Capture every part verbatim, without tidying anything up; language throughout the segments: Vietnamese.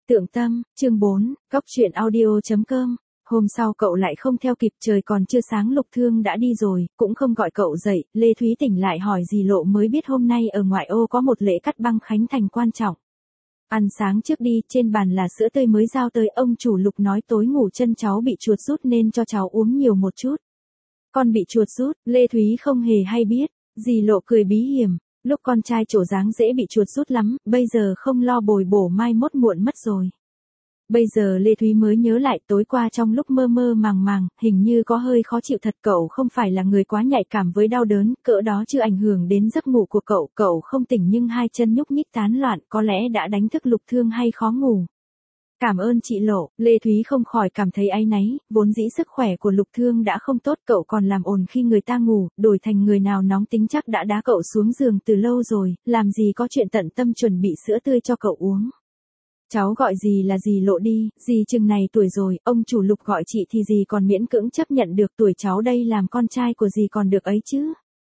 Tượng Tâm, chương bốn, Cóc truyện audio.com. Hôm sau cậu lại không theo kịp, trời còn chưa sáng Lục Thương đã đi rồi, cũng không gọi cậu dậy. Lê Thúy tỉnh lại hỏi dì Lộ mới biết hôm nay ở ngoại ô có một lễ cắt băng khánh thành quan trọng. Ăn sáng trước đi, trên bàn là sữa tươi mới giao tới, ông chủ Lục nói tối ngủ chân cháu bị chuột rút nên cho cháu uống nhiều một chút. Con bị chuột rút, Lê Thúy không hề hay biết, dì Lộ cười bí hiểm. Lúc con trai trổ dáng dễ bị chuột rút lắm, bây giờ không lo bồi bổ mai mốt muộn mất rồi. Bây giờ Lê Thúy mới nhớ lại tối qua trong lúc mơ mơ màng màng, hình như có hơi khó chịu thật. Cậu không phải là người quá nhạy cảm với đau đớn, cỡ đó chưa ảnh hưởng đến giấc ngủ của cậu. Cậu không tỉnh nhưng hai chân nhúc nhích tán loạn, có lẽ đã đánh thức Lục Thương hay khó ngủ. Cảm ơn chị Lộ, Lê Thúy không khỏi cảm thấy áy náy, vốn dĩ sức khỏe của Lục Thương đã không tốt, cậu còn làm ồn khi người ta ngủ, đổi thành người nào nóng tính chắc đã đá cậu xuống giường từ lâu rồi, làm gì có chuyện tận tâm chuẩn bị sữa tươi cho cậu uống. Cháu gọi dì là dì Lộ đi, dì chừng này tuổi rồi, ông chủ Lục gọi chị thì dì còn miễn cưỡng chấp nhận được, tuổi cháu đây làm con trai của dì còn được ấy chứ.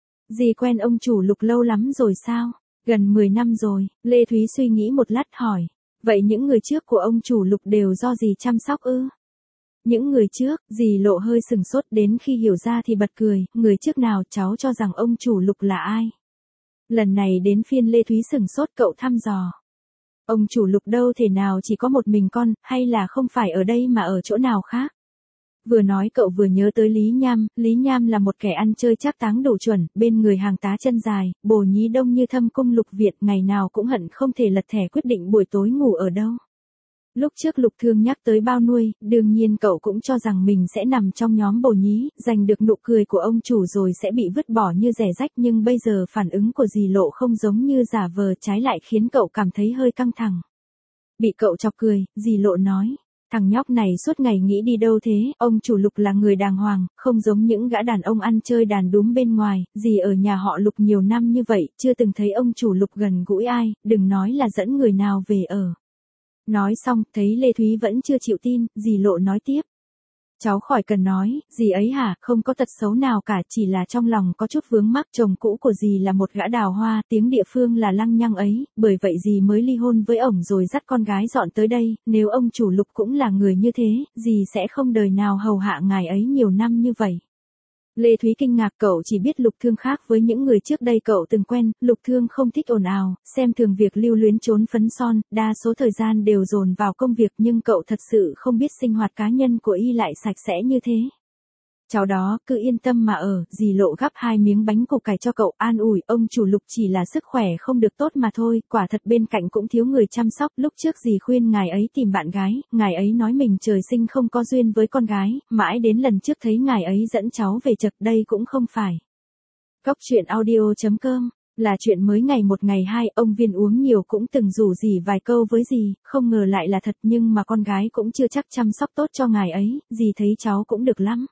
Dì quen ông chủ Lục lâu lắm rồi sao? Gần mười năm rồi, Lê Thúy suy nghĩ một lát hỏi. Vậy những người trước của ông chủ Lục đều do dì chăm sóc ư? Những người trước, dì Lộ hơi sừng sốt, đến khi hiểu ra thì bật cười, người trước nào, cháu cho rằng ông chủ Lục là ai? Lần này đến phiên Lê Thúy sừng sốt, cậu thăm dò. Ông chủ Lục đâu thể nào chỉ có một mình con, hay là không phải ở đây mà ở chỗ nào khác? Vừa nói cậu vừa nhớ tới Lý Nham, Lý Nham là một kẻ ăn chơi trác táng đủ chuẩn, bên người hàng tá chân dài, bồ nhí đông như thâm cung Lục Việt, ngày nào cũng hận không thể lật thẻ quyết định buổi tối ngủ ở đâu. Lúc trước Lục Thương nhắc tới bao nuôi, đương nhiên cậu cũng cho rằng mình sẽ nằm trong nhóm bồ nhí, giành được nụ cười của ông chủ rồi sẽ bị vứt bỏ như rẻ rách, nhưng bây giờ phản ứng của dì Lộ không giống như giả vờ, trái lại khiến cậu cảm thấy hơi căng thẳng. Bị cậu chọc cười, dì Lộ nói. Thằng nhóc này suốt ngày nghĩ đi đâu thế, ông chủ Lục là người đàng hoàng, không giống những gã đàn ông ăn chơi đàn đúm bên ngoài, dì ở nhà họ Lục nhiều năm như vậy, chưa từng thấy ông chủ Lục gần gũi ai, đừng nói là dẫn người nào về ở. Nói xong, thấy Lê Thúy vẫn chưa chịu tin, dì Lộ nói tiếp. Cháu khỏi cần nói, dì ấy hả, không có tật xấu nào cả, chỉ là trong lòng có chút vướng mắc. Chồng cũ của dì là một gã đào hoa, tiếng địa phương là lăng nhăng ấy, bởi vậy dì mới ly hôn với ổng rồi dắt con gái dọn tới đây, nếu ông chủ Lục cũng là người như thế, dì sẽ không đời nào hầu hạ ngài ấy nhiều năm như vậy. Lê Thúy kinh ngạc, cậu chỉ biết Lục Thương khác với những người trước đây cậu từng quen, Lục Thương không thích ồn ào, xem thường việc lưu luyến trốn phấn son, đa số thời gian đều dồn vào công việc, nhưng cậu thật sự không biết sinh hoạt cá nhân của y lại sạch sẽ như thế. Cháu đó, cứ yên tâm mà ở, dì Lộ gắp hai miếng bánh củ cải cho cậu, an ủi, ông chủ Lục chỉ là sức khỏe không được tốt mà thôi, quả thật bên cạnh cũng thiếu người chăm sóc. Lúc trước dì khuyên ngài ấy tìm bạn gái, ngài ấy nói mình trời sinh không có duyên với con gái, mãi đến lần trước thấy ngài ấy dẫn cháu về chật, đây cũng không phải. Cóc truyện audio.com là chuyện mới ngày một ngày hai, ông Viên uống nhiều cũng từng rủ dì vài câu với dì, không ngờ lại là thật, nhưng mà con gái cũng chưa chắc chăm sóc tốt cho ngài ấy, dì thấy cháu cũng được lắm.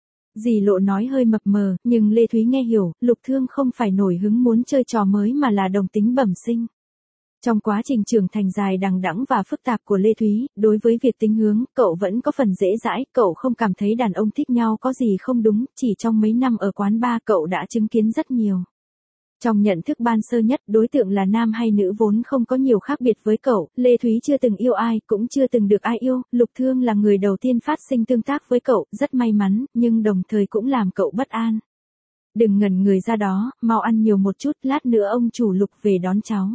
Dì Lộ nói hơi mập mờ, nhưng Lê Thúy nghe hiểu, Lục Thương không phải nổi hứng muốn chơi trò mới mà là đồng tính bẩm sinh. Trong quá trình trưởng thành dài đằng đẵng và phức tạp của Lê Thúy, đối với việc tính hướng, cậu vẫn có phần dễ dãi, cậu không cảm thấy đàn ông thích nhau có gì không đúng, chỉ trong mấy năm ở quán bar cậu đã chứng kiến rất nhiều. Trong nhận thức ban sơ nhất, đối tượng là nam hay nữ vốn không có nhiều khác biệt với cậu, Lê Thúy chưa từng yêu ai, cũng chưa từng được ai yêu, Lục Thương là người đầu tiên phát sinh tương tác với cậu, rất may mắn, nhưng đồng thời cũng làm cậu bất an. Đừng ngẩn người ra đó, mau ăn nhiều một chút, lát nữa ông chủ Lục về đón cháu.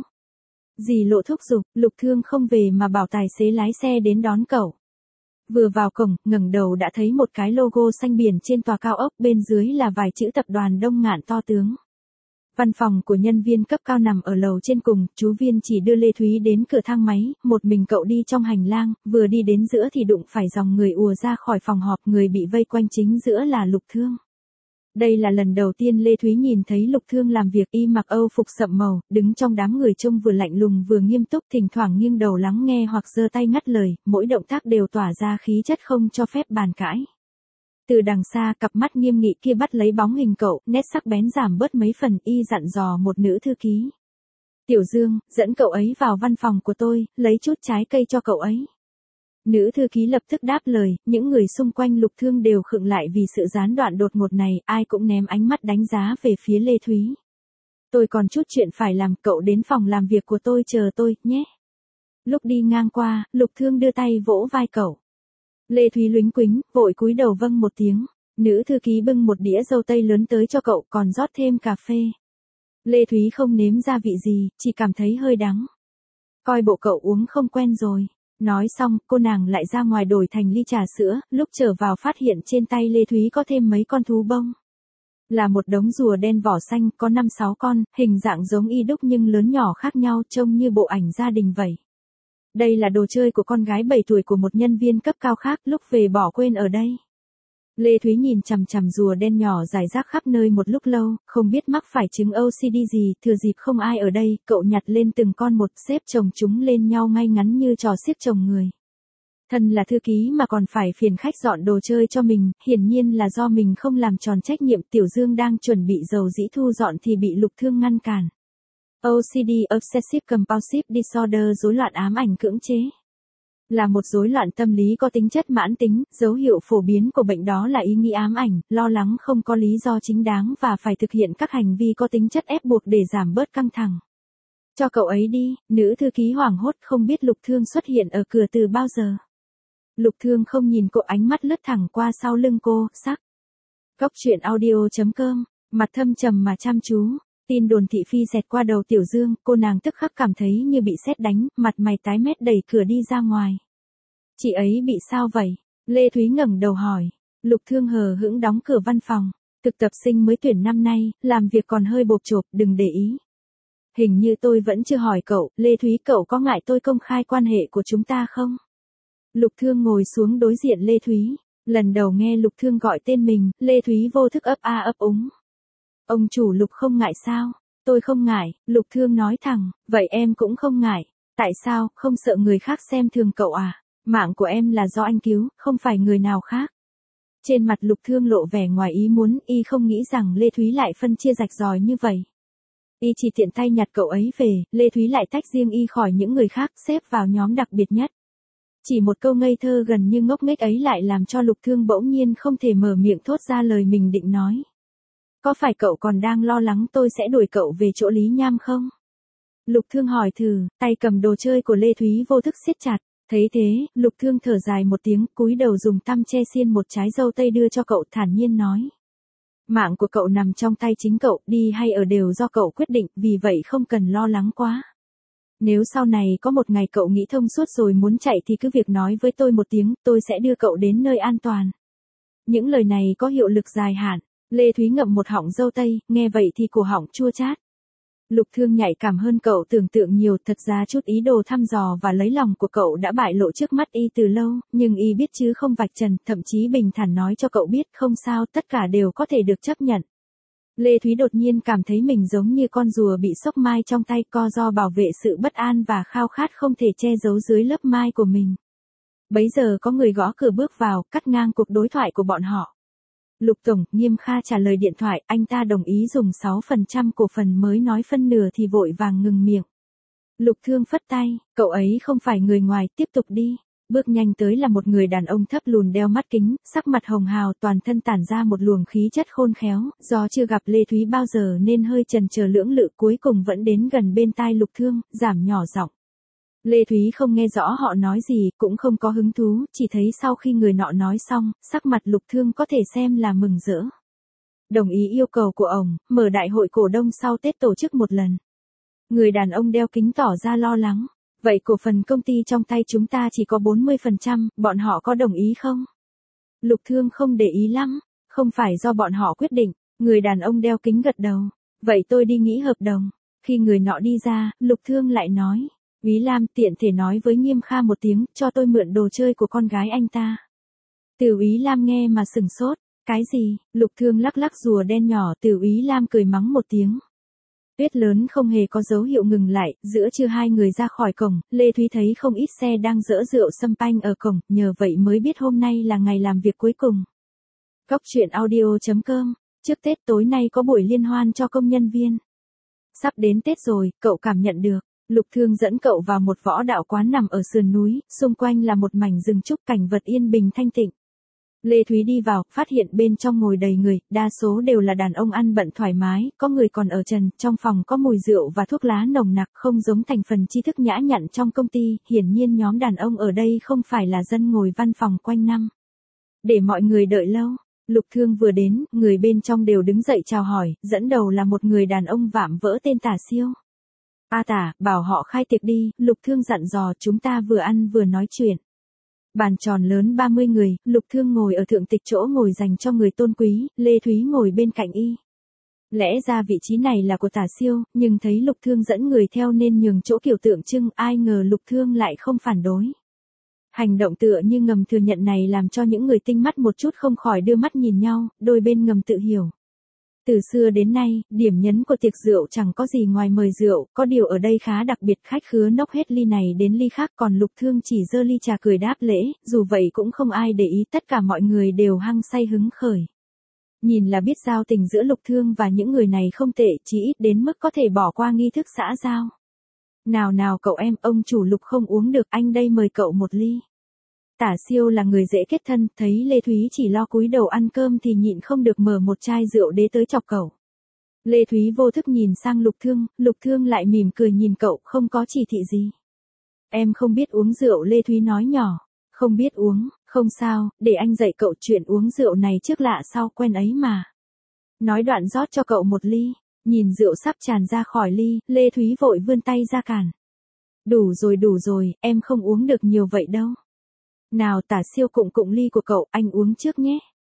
Dì Lộ thúc giục, Lục Thương không về mà bảo tài xế lái xe đến đón cậu. Vừa vào cổng, ngẩng đầu đã thấy một cái logo xanh biển trên tòa cao ốc, bên dưới là vài chữ tập đoàn Đông Ngạn to tướng. Văn phòng của nhân viên cấp cao nằm ở lầu trên cùng, chú Viên chỉ đưa Lê Thúy đến cửa thang máy, một mình cậu đi trong hành lang, vừa đi đến giữa thì đụng phải dòng người ùa ra khỏi phòng họp, người bị vây quanh chính giữa là Lục Thương. Đây là lần đầu tiên Lê Thúy nhìn thấy Lục Thương làm việc, y mặc âu phục sậm màu, đứng trong đám người trông vừa lạnh lùng vừa nghiêm túc, thỉnh thoảng nghiêng đầu lắng nghe hoặc giơ tay ngắt lời, mỗi động tác đều tỏa ra khí chất không cho phép bàn cãi. Từ đằng xa, cặp mắt nghiêm nghị kia bắt lấy bóng hình cậu, nét sắc bén giảm bớt mấy phần, y dặn dò một nữ thư ký. Tiểu Dương, dẫn cậu ấy vào văn phòng của tôi, lấy chút trái cây cho cậu ấy. Nữ thư ký lập tức đáp lời, những người xung quanh Lục Thương đều khựng lại vì sự gián đoạn đột ngột này, ai cũng ném ánh mắt đánh giá về phía Lê Thúy. Tôi còn chút chuyện phải làm, cậu đến phòng làm việc của tôi chờ tôi, nhé. Lúc đi ngang qua, Lục Thương đưa tay vỗ vai cậu. Lê Thúy luính quính, vội cúi đầu vâng một tiếng. Nữ thư ký bưng một đĩa dâu tây lớn tới cho cậu còn rót thêm cà phê. Lê Thúy không nếm gia vị gì, chỉ cảm thấy hơi đắng. Coi bộ cậu uống không quen rồi. Nói xong, cô nàng lại ra ngoài đổi thành ly trà sữa, lúc trở vào phát hiện trên tay Lê Thúy có thêm mấy con thú bông. Là một đống rùa đen vỏ xanh, có năm sáu con, hình dạng giống y đúc nhưng lớn nhỏ khác nhau, trông như bộ ảnh gia đình vậy. Đây là đồ chơi của con gái bảy tuổi của một nhân viên cấp cao khác, lúc về bỏ quên ở đây. Lê Thúy nhìn chằm chằm rùa đen nhỏ rải rác khắp nơi một lúc lâu, không biết mắc phải chứng ô xê đê gì, thừa dịp không ai ở đây, cậu nhặt lên từng con một, xếp chồng chúng lên nhau ngay ngắn như trò xiếc chồng người. Thân là thư ký mà còn phải phiền khách dọn đồ chơi cho mình, hiển nhiên là do mình không làm tròn trách nhiệm. Tiểu Dương đang chuẩn bị dầu dĩ thu dọn thì bị Lục Thương ngăn cản. ô xê đê Obsessive Compulsive Disorder, rối loạn ám ảnh cưỡng chế. Là một rối loạn tâm lý có tính chất mãn tính, dấu hiệu phổ biến của bệnh đó là ý nghĩ ám ảnh, lo lắng không có lý do chính đáng và phải thực hiện các hành vi có tính chất ép buộc để giảm bớt căng thẳng. Cho cậu ấy đi, nữ thư ký hoảng hốt không biết Lục Thương xuất hiện ở cửa từ bao giờ. Lục Thương không nhìn cô, ánh mắt lướt thẳng qua sau lưng cô, sắc. Cốc truyện audio chấm com, mặt thâm trầm mà chăm chú. Tin đồn thị phi xẹt qua đầu Tiểu Dương, cô nàng tức khắc cảm thấy như bị sét đánh, mặt mày tái mét đẩy cửa đi ra ngoài. Chị ấy bị sao vậy? Lê Thúy ngẩng đầu hỏi. Lục Thương hờ hững đóng cửa văn phòng. Thực tập sinh mới tuyển năm nay, làm việc còn hơi bộp chộp, đừng để ý. Hình như tôi vẫn chưa hỏi cậu, Lê Thúy, cậu có ngại tôi công khai quan hệ của chúng ta không? Lục Thương ngồi xuống đối diện Lê Thúy. Lần đầu nghe Lục Thương gọi tên mình, Lê Thúy vô thức ấp a ấp úng. Ông chủ Lục không ngại sao? Tôi không ngại, Lục Thương nói thẳng, vậy em cũng không ngại. Tại sao, không sợ người khác xem thường cậu à? Mạng của em là do anh cứu, không phải người nào khác. Trên mặt Lục Thương lộ vẻ ngoài ý muốn, y không nghĩ rằng Lê Thúy lại phân chia rạch ròi như vậy. Y chỉ tiện tay nhặt cậu ấy về, Lê Thúy lại tách riêng y khỏi những người khác, xếp vào nhóm đặc biệt nhất. Chỉ một câu ngây thơ gần như ngốc nghếch ấy lại làm cho Lục Thương bỗng nhiên không thể mở miệng thốt ra lời mình định nói. Có phải cậu còn đang lo lắng tôi sẽ đuổi cậu về chỗ Lý Nham không? Lục Thương hỏi thử, tay cầm đồ chơi của Lê Thúy vô thức siết chặt. Thấy thế, Lục Thương thở dài một tiếng, cúi đầu dùng tăm che xiên một trái dâu tây đưa cho cậu, thản nhiên nói. Mạng của cậu nằm trong tay chính cậu, đi hay ở đều do cậu quyết định, vì vậy không cần lo lắng quá. Nếu sau này có một ngày cậu nghĩ thông suốt rồi muốn chạy thì cứ việc nói với tôi một tiếng, tôi sẽ đưa cậu đến nơi an toàn. Những lời này có hiệu lực dài hạn. Lê Thúy ngậm một họng dâu tây, nghe vậy thì cổ họng chua chát. Lục Thương nhạy cảm hơn cậu tưởng tượng nhiều, thật ra chút ý đồ thăm dò và lấy lòng của cậu đã bại lộ trước mắt y từ lâu, nhưng y biết chứ không vạch trần, thậm chí bình thản nói cho cậu biết không sao, tất cả đều có thể được chấp nhận. Lê Thúy đột nhiên cảm thấy mình giống như con rùa bị sốc mai trong tay, co do bảo vệ sự bất an và khao khát không thể che giấu dưới lớp mai của mình. Bấy giờ có người gõ cửa bước vào, cắt ngang cuộc đối thoại của bọn họ. Lục Tổng, Nghiêm Kha trả lời điện thoại, anh ta đồng ý dùng sáu phần trăm cổ phần, mới nói phân nửa thì vội vàng ngừng miệng. Lục Thương phất tay, cậu ấy không phải người ngoài, tiếp tục đi. Bước nhanh tới là một người đàn ông thấp lùn đeo mắt kính, sắc mặt hồng hào, toàn thân tản ra một luồng khí chất khôn khéo, do chưa gặp Lê Thúy bao giờ nên hơi chần chờ lưỡng lự, cuối cùng vẫn đến gần bên tai Lục Thương, giảm nhỏ giọng. Lê Thúy không nghe rõ họ nói gì, cũng không có hứng thú, chỉ thấy sau khi người nọ nói xong, sắc mặt Lục Thương có thể xem là mừng rỡ. Đồng ý yêu cầu của ông, mở đại hội cổ đông sau Tết tổ chức một lần. Người đàn ông đeo kính tỏ ra lo lắng. Vậy cổ phần công ty trong tay chúng ta chỉ có bốn mươi phần trăm, bọn họ có đồng ý không? Lục Thương không để ý lắm, không phải do bọn họ quyết định, người đàn ông đeo kính gật đầu. Vậy tôi đi nghĩ hợp đồng. Khi người nọ đi ra, Lục Thương lại nói. Úy Lam, tiện thể nói với Nghiêm Kha một tiếng, cho tôi mượn đồ chơi của con gái anh ta. Từ Úy Lam nghe mà sừng sốt. Cái gì? Lục Thương lắc lắc rùa đen nhỏ, Từ Úy Lam cười mắng một tiếng. Tuyết lớn không hề có dấu hiệu ngừng lại, giữa trưa hai người ra khỏi cổng, Lê Thúy thấy không ít xe đang dỡ rượu sâm panh ở cổng, nhờ vậy mới biết hôm nay là ngày làm việc cuối cùng. Cốc truyện audio chấm com, trước Tết tối nay có buổi liên hoan cho công nhân viên. Sắp đến Tết rồi, cậu cảm nhận được. Lục Thương dẫn cậu vào một võ đạo quán nằm ở sườn núi, xung quanh là một mảnh rừng trúc, cảnh vật yên bình thanh tịnh. Lê Thúy đi vào, phát hiện bên trong ngồi đầy người, đa số đều là đàn ông ăn bận thoải mái, có người còn ở trần, trong phòng có mùi rượu và thuốc lá nồng nặc, không giống thành phần tri thức nhã nhặn trong công ty, hiển nhiên nhóm đàn ông ở đây không phải là dân ngồi văn phòng quanh năm. Để mọi người đợi lâu, Lục Thương vừa đến, người bên trong đều đứng dậy chào hỏi, dẫn đầu là một người đàn ông vạm vỡ tên Tả Siêu. A Tả, bảo họ khai tiệc đi, Lục Thương dặn dò, chúng ta vừa ăn vừa nói chuyện. Bàn tròn lớn ba mươi người, Lục Thương ngồi ở thượng tịch chỗ ngồi dành cho người tôn quý, Lê Thúy ngồi bên cạnh y. Lẽ ra vị trí này là của Tả Siêu, nhưng thấy Lục Thương dẫn người theo nên nhường chỗ kiểu tượng trưng, ai ngờ Lục Thương lại không phản đối. Hành động tựa như ngầm thừa nhận này làm cho những người tinh mắt một chút không khỏi đưa mắt nhìn nhau, đôi bên ngầm tự hiểu. Từ xưa đến nay, điểm nhấn của tiệc rượu chẳng có gì ngoài mời rượu, có điều ở đây khá đặc biệt, khách khứa nốc hết ly này đến ly khác, còn Lục Thương chỉ giơ ly trà cười đáp lễ, dù vậy cũng không ai để ý, tất cả mọi người đều hăng say hứng khởi. Nhìn là biết giao tình giữa Lục Thương và những người này không tệ, chỉ ít đến mức có thể bỏ qua nghi thức xã giao. Nào nào cậu em, ông chủ Lục không uống được, anh đây mời cậu một ly. Tả Siêu là người dễ kết thân, thấy Lê Thúy chỉ lo cúi đầu ăn cơm thì nhịn không được mở một chai rượu đế tới chọc cậu. Lê Thúy vô thức nhìn sang Lục Thương, Lục Thương lại mỉm cười nhìn cậu, không có chỉ thị gì. Em không biết uống rượu, Lê Thúy nói nhỏ. Không biết uống, không sao, để anh dạy cậu chuyện uống rượu này trước lạ sau quen ấy mà. Nói đoạn rót cho cậu một ly, nhìn rượu sắp tràn ra khỏi ly, Lê Thúy vội vươn tay ra cản. Đủ rồi đủ rồi, em không uống được nhiều vậy đâu. Nào Tả Siêu cụng cụng ly của cậu, anh uống trước nhé.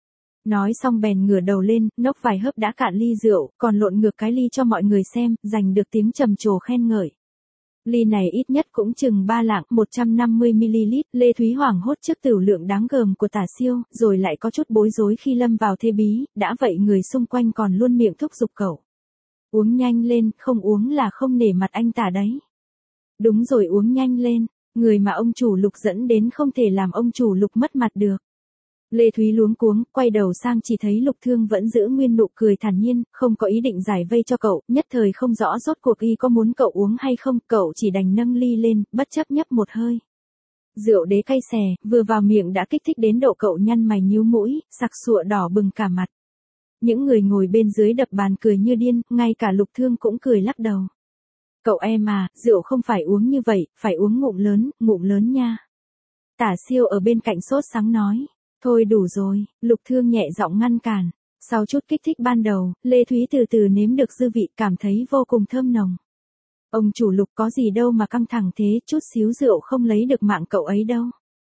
Nói xong bèn ngửa đầu lên, nốc vài hớp đã cạn ly rượu, còn lộn ngược cái ly cho mọi người xem, giành được tiếng trầm trồ khen ngợi. Ly này ít nhất cũng chừng ba lạng, một trăm năm mươi mi li lít, Lê Thúy hoảng hốt trước tửu lượng đáng gờm của Tả Siêu, rồi lại có chút bối rối khi lâm vào thế bí, đã vậy người xung quanh còn luôn miệng thúc giục cậu. Uống nhanh lên, không uống là không nể mặt anh Tả đấy. Đúng rồi, uống nhanh lên. Người mà ông chủ Lục dẫn đến không thể làm ông chủ Lục mất mặt được. Lê Thúy luống cuống, quay đầu sang chỉ thấy Lục Thương vẫn giữ nguyên nụ cười thản nhiên, không có ý định giải vây cho cậu, nhất thời không rõ rốt cuộc y có muốn cậu uống hay không, cậu chỉ đành nâng ly lên, bất chấp nhấp một hơi. Rượu đế cay xè, vừa vào miệng đã kích thích đến độ cậu nhăn mày nhíu mũi, sặc sụa đỏ bừng cả mặt. Những người ngồi bên dưới đập bàn cười như điên, ngay cả Lục Thương cũng cười lắc đầu. Cậu em à, rượu không phải uống như vậy, phải uống ngụm lớn, ngụm lớn nha. Tả Siêu ở bên cạnh sốt sắng nói. Thôi đủ rồi, Lục Thương nhẹ giọng ngăn cản. Sau chút kích thích ban đầu, Lê Thúy từ từ nếm được dư vị, cảm thấy vô cùng thơm nồng. Ông chủ Lục có gì đâu mà căng thẳng thế, chút xíu rượu không lấy được mạng cậu ấy đâu.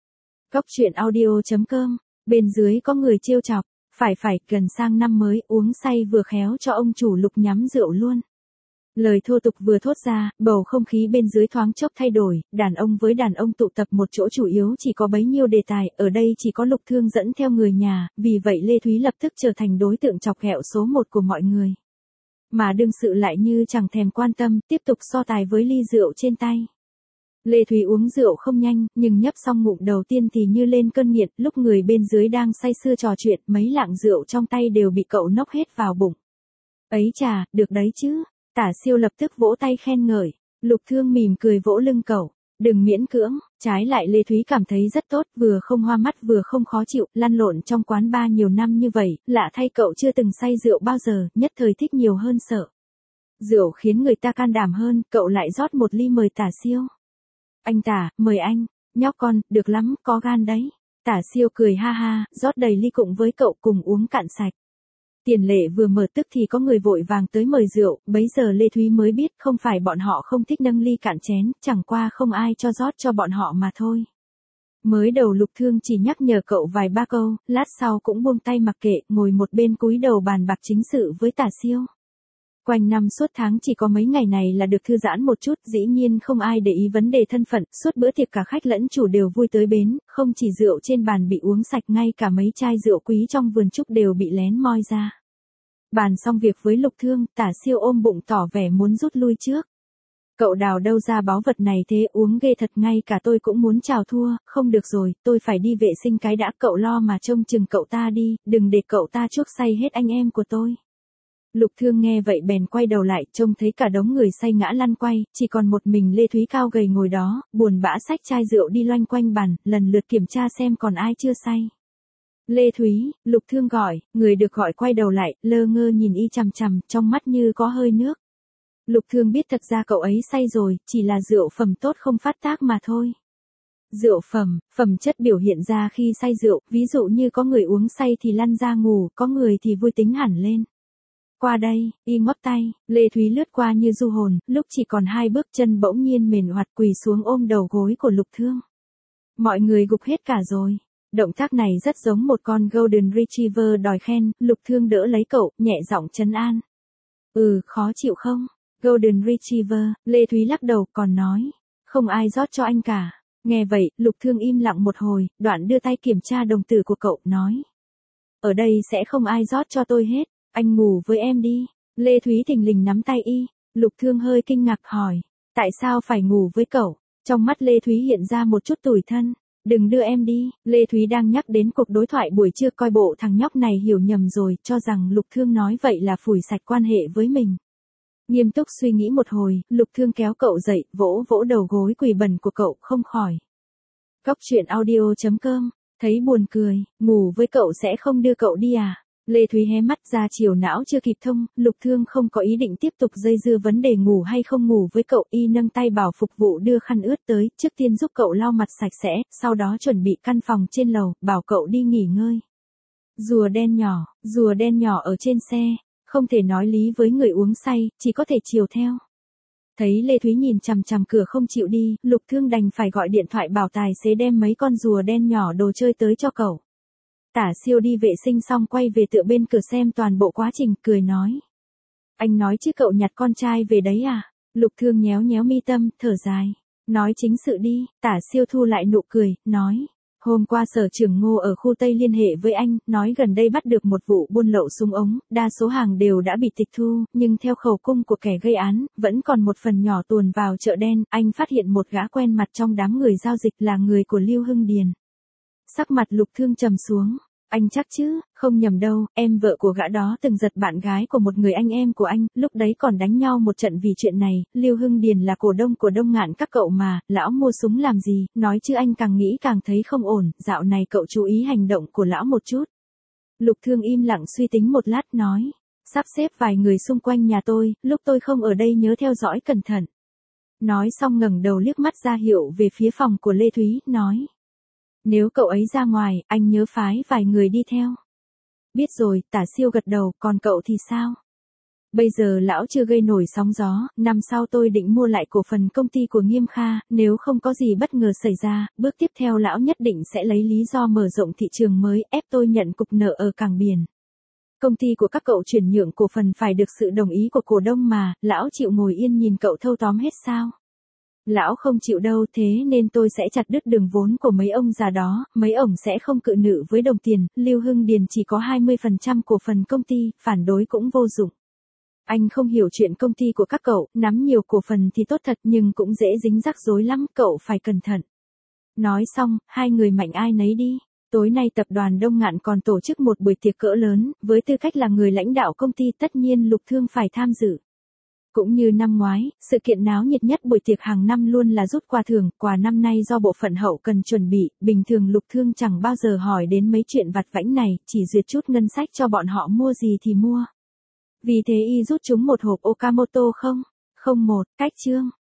Góc truyện audio chấm com, bên dưới có người trêu chọc. Phải phải, gần sang năm mới, uống say vừa khéo cho ông chủ Lục nhắm rượu luôn. Lời thô tục vừa thốt ra, bầu không khí bên dưới thoáng chốc thay đổi, đàn ông với đàn ông tụ tập một chỗ chủ yếu chỉ có bấy nhiêu đề tài, ở đây chỉ có Lục Thương dẫn theo người nhà, vì vậy Lê Thúy lập tức trở thành đối tượng chọc ghẹo số một của mọi người. Mà đương sự lại như chẳng thèm quan tâm, tiếp tục so tài với ly rượu trên tay. Lê Thúy uống rượu không nhanh, nhưng nhấp xong ngụm đầu tiên thì như lên cơn nghiện, lúc người bên dưới đang say sưa trò chuyện, mấy lạng rượu trong tay đều bị cậu nốc hết vào bụng. Ấy chà, được đấy chứ. Tả Siêu lập tức vỗ tay khen ngợi, Lục Thương mỉm cười vỗ lưng cậu, đừng miễn cưỡng, trái lại Lê Thúy cảm thấy rất tốt, vừa không hoa mắt vừa không khó chịu, lăn lộn trong quán bar nhiều năm như vậy, lạ thay cậu chưa từng say rượu bao giờ, nhất thời thích nhiều hơn sợ. Rượu khiến người ta can đảm hơn, cậu lại rót một ly mời Tả Siêu. Anh Tả, mời anh, nhóc con, được lắm, có gan đấy. Tả Siêu cười ha ha, rót đầy ly cùng với cậu cùng uống cạn sạch. Tiền lệ vừa mở tức thì có người vội vàng tới mời rượu, bấy giờ Lê Thúy mới biết không phải bọn họ không thích nâng ly cạn chén, chẳng qua không ai cho rót cho bọn họ mà thôi. Mới đầu Lục Thương chỉ nhắc nhở cậu vài ba câu, lát sau cũng buông tay mặc kệ, ngồi một bên cúi đầu bàn bạc chính sự với Tả Siêu. Quanh năm suốt tháng chỉ có mấy ngày này là được thư giãn một chút, dĩ nhiên không ai để ý vấn đề thân phận, suốt bữa tiệc cả khách lẫn chủ đều vui tới bến, không chỉ rượu trên bàn bị uống sạch, ngay cả mấy chai rượu quý trong vườn trúc đều bị lén moi ra. Bàn xong việc với Lục Thương, Tả Siêu ôm bụng tỏ vẻ muốn rút lui trước. Cậu đào đâu ra báu vật này thế, uống ghê thật, ngay cả tôi cũng muốn chào thua, không được rồi, tôi phải đi vệ sinh cái đã, cậu lo mà trông chừng cậu ta đi, đừng để cậu ta chuốc say hết anh em của tôi. Lục Thương nghe vậy bèn quay đầu lại, trông thấy cả đống người say ngã lăn quay, chỉ còn một mình Lê Thúy cao gầy ngồi đó, buồn bã xách chai rượu đi loanh quanh bàn, lần lượt kiểm tra xem còn ai chưa say. Lê Thúy, Lục Thương gọi, người được gọi quay đầu lại, lơ ngơ nhìn y chằm chằm, trong mắt như có hơi nước. Lục Thương biết thật ra cậu ấy say rồi, chỉ là rượu phẩm tốt không phát tác mà thôi. Rượu phẩm, phẩm chất biểu hiện ra khi say rượu, ví dụ như có người uống say thì lăn ra ngủ, có người thì vui tính hẳn lên. Qua đây, y ngoắc tay, Lê Thúy lướt qua như du hồn, lúc chỉ còn hai bước chân bỗng nhiên mềm hoạt quỳ xuống ôm đầu gối của Lục Thương. Mọi người gục hết cả rồi. Động tác này rất giống một con Golden Retriever đòi khen, Lục Thương đỡ lấy cậu, nhẹ giọng trấn an. Ừ, khó chịu không? Golden Retriever, Lê Thúy lắc đầu, còn nói. Không ai rót cho anh cả. Nghe vậy, Lục Thương im lặng một hồi, đoạn đưa tay kiểm tra đồng tử của cậu, nói. Ở đây sẽ không ai rót cho tôi hết, anh ngủ với em đi. Lê Thúy thình lình nắm tay y, Lục Thương hơi kinh ngạc hỏi. Tại sao phải ngủ với cậu? Trong mắt Lê Thúy hiện ra một chút tủi thân. Đừng đưa em đi, Lê Thúy đang nhắc đến cuộc đối thoại buổi trưa, coi bộ thằng nhóc này hiểu nhầm rồi, cho rằng Lục Thương nói vậy là phủi sạch quan hệ với mình. Nghiêm túc suy nghĩ một hồi, Lục Thương kéo cậu dậy, vỗ vỗ đầu gối quỳ bẩn của cậu, không khỏi. Góc truyện audio chấm com, thấy buồn cười, ngủ với cậu sẽ không đưa cậu đi à? Lê Thúy hé mắt ra, chiều não chưa kịp thông, Lục Thương không có ý định tiếp tục dây dưa vấn đề ngủ hay không ngủ với cậu, y nâng tay bảo phục vụ đưa khăn ướt tới, trước tiên giúp cậu lau mặt sạch sẽ, sau đó chuẩn bị căn phòng trên lầu, bảo cậu đi nghỉ ngơi. Rùa đen nhỏ, rùa đen nhỏ ở trên xe, không thể nói lý với người uống say, chỉ có thể chiều theo. Thấy Lê Thúy nhìn chằm chằm cửa không chịu đi, Lục Thương đành phải gọi điện thoại bảo tài xế đem mấy con rùa đen nhỏ đồ chơi tới cho cậu. Tả Siêu đi vệ sinh xong quay về tựa bên cửa xem toàn bộ quá trình, cười nói. Anh nói chứ cậu nhặt con trai về đấy à? Lục Thương nhéo nhéo mi tâm, thở dài. Nói chính sự đi, Tả Siêu thu lại nụ cười, nói. Hôm qua sở trưởng Ngô ở khu Tây liên hệ với anh, nói gần đây bắt được một vụ buôn lậu súng ống, đa số hàng đều đã bị tịch thu, nhưng theo khẩu cung của kẻ gây án, vẫn còn một phần nhỏ tuồn vào chợ đen, anh phát hiện một gã quen mặt trong đám người giao dịch là người của Lưu Hưng Điền. Sắc mặt Lục Thương trầm xuống. Anh chắc chứ, không nhầm đâu, em vợ của gã đó từng giật bạn gái của một người anh em của anh, lúc đấy còn đánh nhau một trận vì chuyện này, Lưu Hưng Điền là cổ đông của Đông Ngạn các cậu mà, lão mua súng làm gì, nói chứ anh càng nghĩ càng thấy không ổn, dạo này cậu chú ý hành động của lão một chút. Lục Thương im lặng suy tính một lát nói, sắp xếp vài người xung quanh nhà tôi, lúc tôi không ở đây nhớ theo dõi cẩn thận. Nói xong ngẩng đầu liếc mắt ra hiệu về phía phòng của Lê Thúy, nói. Nếu cậu ấy ra ngoài, anh nhớ phái vài người đi theo. Biết rồi, Tả Siêu gật đầu, còn cậu thì sao? Bây giờ lão chưa gây nổi sóng gió, năm sau tôi định mua lại cổ phần công ty của Nghiêm Kha, nếu không có gì bất ngờ xảy ra, bước tiếp theo lão nhất định sẽ lấy lý do mở rộng thị trường mới, ép tôi nhận cục nợ ở cảng biển. Công ty của các cậu chuyển nhượng cổ phần phải được sự đồng ý của cổ đông mà, lão chịu ngồi yên nhìn cậu thâu tóm hết sao? Lão không chịu đâu, thế nên tôi sẽ chặt đứt đường vốn của mấy ông già đó, mấy ông sẽ không cự nữ với đồng tiền, Lưu Hưng Điền chỉ có hai mươi phần trăm cổ phần công ty, phản đối cũng vô dụng. Anh không hiểu chuyện công ty của các cậu, nắm nhiều cổ phần thì tốt thật nhưng cũng dễ dính rắc rối lắm, cậu phải cẩn thận. Nói xong, hai người mạnh ai nấy đi. Tối nay tập đoàn Đông Ngạn còn tổ chức một buổi tiệc cỡ lớn, với tư cách là người lãnh đạo công ty tất nhiên Lục Thương phải tham dự. Cũng như năm ngoái, sự kiện náo nhiệt nhất buổi tiệc hàng năm luôn là rút quà thưởng, quà năm nay do bộ phận hậu cần chuẩn bị, bình thường Lục Thương chẳng bao giờ hỏi đến mấy chuyện vặt vãnh này, chỉ duyệt chút ngân sách cho bọn họ mua gì thì mua. Vì thế y rút chúng một hộp Okamoto không? Không một, cách chương.